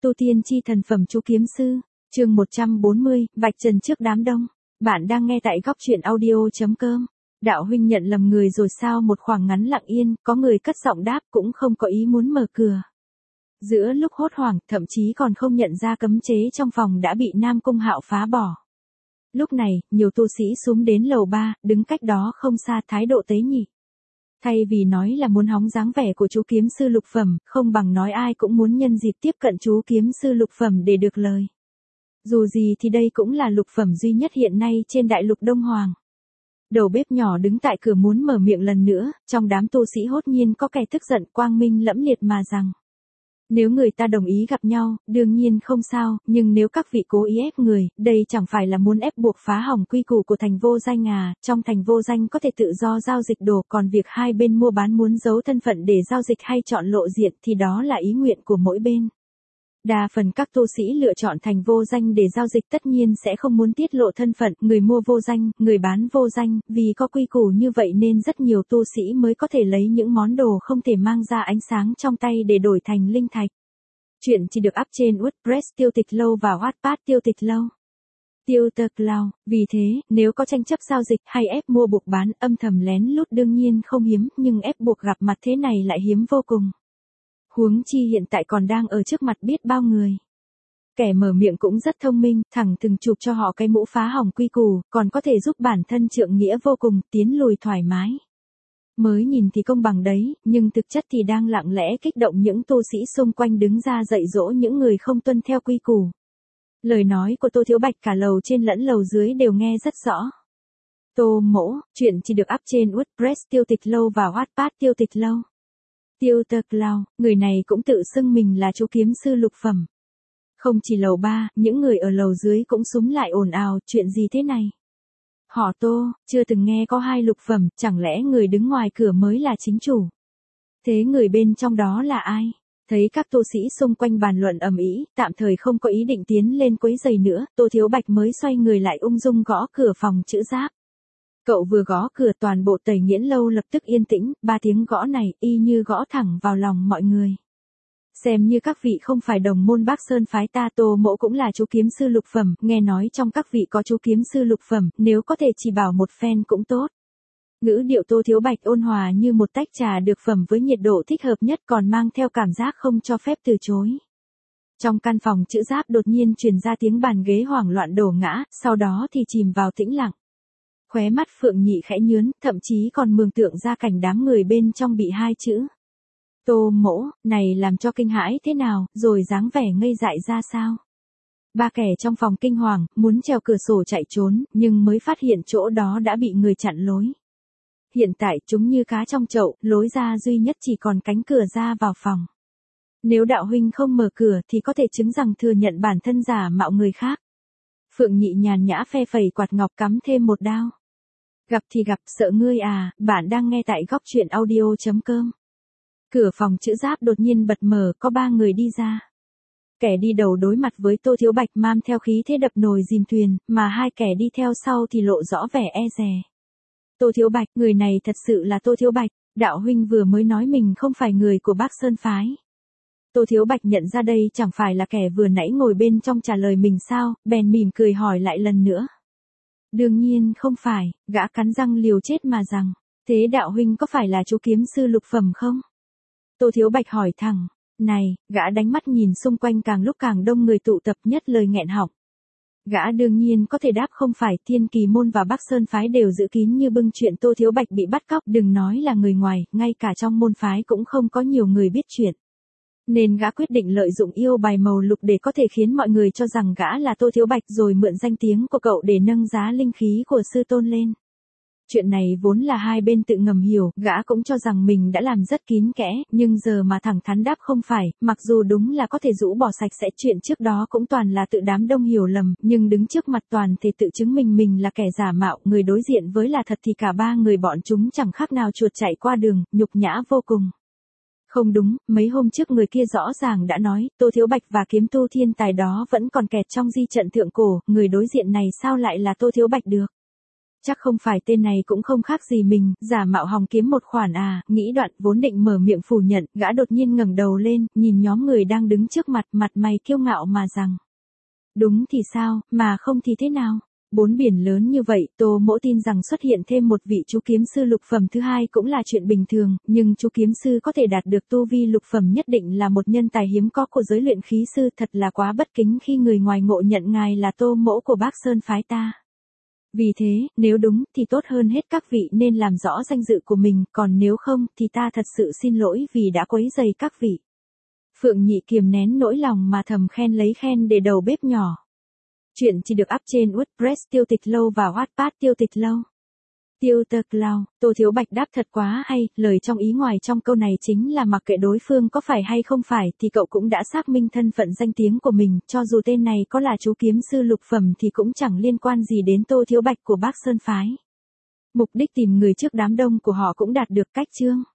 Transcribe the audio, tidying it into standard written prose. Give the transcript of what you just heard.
Tu tiên chi thần phẩm chú kiếm sư, chương 140, vạch trần trước đám đông. Bạn đang nghe tại góc truyện audio.com. Đạo huynh nhận lầm người rồi sao? Một khoảng ngắn lặng yên, có người cất giọng đáp cũng không có ý muốn mở cửa. Giữa lúc hốt hoảng, thậm chí còn không nhận ra cấm chế trong phòng đã bị Nam Cung Hạo phá bỏ. Lúc này, nhiều tu sĩ xuống đến lầu 3, đứng cách đó không xa, thái độ tế nhị. Thay vì nói là muốn hóng dáng vẻ của chú kiếm sư lục phẩm, không bằng nói ai cũng muốn nhân dịp tiếp cận chú kiếm sư lục phẩm để được lời. Dù gì thì đây cũng là lục phẩm duy nhất hiện nay trên đại lục Đông Hoàng. Đầu bếp nhỏ đứng tại cửa muốn mở miệng lần nữa, trong đám tu sĩ hốt nhiên có kẻ tức giận quang minh lẫm liệt mà rằng. Nếu người ta đồng ý gặp nhau, đương nhiên không sao, nhưng nếu các vị cố ý ép người, đây chẳng phải là muốn ép buộc phá hỏng quy củ của thành vô danh à, trong thành vô danh có thể tự do giao dịch đồ, còn việc hai bên mua bán muốn giấu thân phận để giao dịch hay chọn lộ diện thì đó là ý nguyện của mỗi bên. Đa phần các tu sĩ lựa chọn thành vô danh để giao dịch tất nhiên sẽ không muốn tiết lộ thân phận, người mua vô danh, người bán vô danh, vì có quy củ như vậy nên rất nhiều tu sĩ mới có thể lấy những món đồ không thể mang ra ánh sáng trong tay để đổi thành linh thạch. Chuyện chỉ được up trên WordPress Tiêu Tịch Lâu và Wattpad Tiêu Tịch Lâu. Tiêu Tịch Lâu, vì thế, nếu có tranh chấp giao dịch hay ép mua buộc bán âm thầm lén lút đương nhiên không hiếm, nhưng ép buộc gặp mặt thế này lại hiếm vô cùng. Huống chi hiện tại còn đang ở trước mặt biết bao người. Kẻ mở miệng cũng rất thông minh, thẳng thừng chụp cho họ cái mũ phá hỏng quy củ, còn có thể giúp bản thân trượng nghĩa vô cùng, tiến lùi thoải mái. Mới nhìn thì công bằng đấy, nhưng thực chất thì đang lặng lẽ kích động những tu sĩ xung quanh đứng ra dạy dỗ những người không tuân theo quy củ. Lời nói của Tô Thiếu Bạch cả lầu trên lẫn lầu dưới đều nghe rất rõ. Tô Mỗ, chuyện chỉ được up trên WordPress Tiêu Tịch Lâu và Wattpad Tiêu Tịch Lâu. Tiêu Tịch Lâu, người này cũng tự xưng mình là chú kiếm sư lục phẩm. Không chỉ lầu 3, những người ở lầu dưới cũng xúm lại ồn ào, chuyện gì thế này? Họ Tô, chưa từng nghe có hai lục phẩm, chẳng lẽ người đứng ngoài cửa mới là chính chủ? Thế người bên trong đó là ai? Thấy các tu sĩ xung quanh bàn luận ầm ĩ, tạm thời không có ý định tiến lên quấy rầy nữa, Tô Thiếu Bạch mới xoay người lại ung dung gõ cửa phòng chữ giáp. Cậu vừa gõ cửa toàn bộ Tẩy Nghiễn Lâu lập tức yên tĩnh, 3 tiếng gõ này y như gõ thẳng vào lòng mọi người. Xem như các vị không phải đồng môn Bắc Sơn phái ta, Tô Mỗ cũng là chú kiếm sư lục phẩm, nghe nói trong các vị có chú kiếm sư lục phẩm, nếu có thể chỉ bảo một phen cũng tốt. Ngữ điệu Tô Thiếu Bạch ôn hòa như một tách trà được phẩm với nhiệt độ thích hợp nhất, còn mang theo cảm giác không cho phép từ chối. Trong căn phòng chữ giáp đột nhiên truyền ra tiếng bàn ghế hoảng loạn đổ ngã, sau đó thì chìm vào tĩnh lặng. Khóe mắt Phượng Nhị khẽ nhướn, thậm chí còn mường tượng ra cảnh đám người bên trong bị hai chữ Tô Mỗ này làm cho kinh hãi thế nào, rồi dáng vẻ ngây dại ra sao. 3 kẻ trong phòng kinh hoàng, muốn trèo cửa sổ chạy trốn, nhưng mới phát hiện chỗ đó đã bị người chặn lối. Hiện tại chúng như cá trong chậu, lối ra duy nhất chỉ còn cánh cửa ra vào phòng. Nếu đạo huynh không mở cửa thì có thể chứng rằng thừa nhận bản thân giả mạo người khác. Phượng Nhị nhàn nhã phe phẩy quạt ngọc cắm thêm một đao. Gặp thì gặp, sợ ngươi à, bạn đang nghe tại góc truyện audio.com. Cửa phòng chữ giáp đột nhiên bật mở, có 3 người đi ra. Kẻ đi đầu đối mặt với Tô Thiếu Bạch mang theo khí thế đập nồi dìm thuyền, mà 2 kẻ đi theo sau thì lộ rõ vẻ e dè. Tô Thiếu Bạch, người này thật sự là Tô Thiếu Bạch, đạo huynh vừa mới nói mình không phải người của Bắc Sơn phái. Tô Thiếu Bạch nhận ra đây chẳng phải là kẻ vừa nãy ngồi bên trong trả lời mình sao, bèn mỉm cười hỏi lại lần nữa. Đương nhiên không phải, gã cắn răng liều chết mà rằng, thế đạo huynh có phải là chú kiếm sư lục phẩm không? Tô Thiếu Bạch hỏi thẳng, này, gã đánh mắt nhìn xung quanh càng lúc càng đông người tụ tập, nhất lời nghẹn họng. Gã đương nhiên có thể đáp không phải, Thiên Kỳ môn và Bắc Sơn phái đều giữ kín như bưng chuyện Tô Thiếu Bạch bị bắt cóc, đừng nói là người ngoài, ngay cả trong môn phái cũng không có nhiều người biết chuyện. Nên gã quyết định lợi dụng yêu bài màu lục để có thể khiến mọi người cho rằng gã là Tô Thiếu Bạch, rồi mượn danh tiếng của cậu để nâng giá linh khí của sư tôn lên. Chuyện này vốn là hai bên tự ngầm hiểu, gã cũng cho rằng mình đã làm rất kín kẽ, nhưng giờ mà thẳng thắn đáp không phải, mặc dù đúng là có thể rũ bỏ sạch sẽ chuyện trước đó cũng toàn là tự đám đông hiểu lầm, nhưng đứng trước mặt toàn thể tự chứng minh mình là kẻ giả mạo, người đối diện với là thật thì cả 3 người bọn chúng chẳng khác nào chuột chạy qua đường, nhục nhã vô cùng. Không đúng, mấy hôm trước người kia rõ ràng đã nói, Tô Thiếu Bạch và kiếm tu thiên tài đó vẫn còn kẹt trong di trận thượng cổ, người đối diện này sao lại là Tô Thiếu Bạch được? Chắc không phải tên này cũng không khác gì mình, giả mạo hòng kiếm một khoản à, nghĩ đoạn vốn định mở miệng phủ nhận, gã đột nhiên ngẩng đầu lên, nhìn nhóm người đang đứng trước mặt, mặt mày kiêu ngạo mà rằng. Đúng thì sao, mà không thì thế nào? Bốn biển lớn như vậy, Tô Mỗ tin rằng xuất hiện thêm một vị chú kiếm sư lục phẩm thứ hai cũng là chuyện bình thường, nhưng chú kiếm sư có thể đạt được tu vi lục phẩm nhất định là một nhân tài hiếm có của giới luyện khí sư, thật là quá bất kính khi người ngoài ngộ nhận ngài là Tô Mỗ của Bác Sơn phái ta. Vì thế, nếu đúng thì tốt hơn hết các vị nên làm rõ danh dự của mình, còn nếu không thì ta thật sự xin lỗi vì đã quấy rầy các vị. Phượng Nhị kiềm nén nỗi lòng mà thầm khen lấy khen để đầu bếp nhỏ. Chuyện chỉ được up trên WordPress Tiêu Tịch Lâu và Wattpad Tiêu Tịch Lâu. Tiêu Tịch Lâu, Tô Thiếu Bạch đáp thật quá hay, lời trong ý ngoài trong câu này chính là mặc kệ đối phương có phải hay không phải thì cậu cũng đã xác minh thân phận danh tiếng của mình, cho dù tên này có là chú kiếm sư lục phẩm thì cũng chẳng liên quan gì đến Tô Thiếu Bạch của Bác Sơn phái. Mục đích tìm người trước đám đông của họ cũng đạt được cách chương.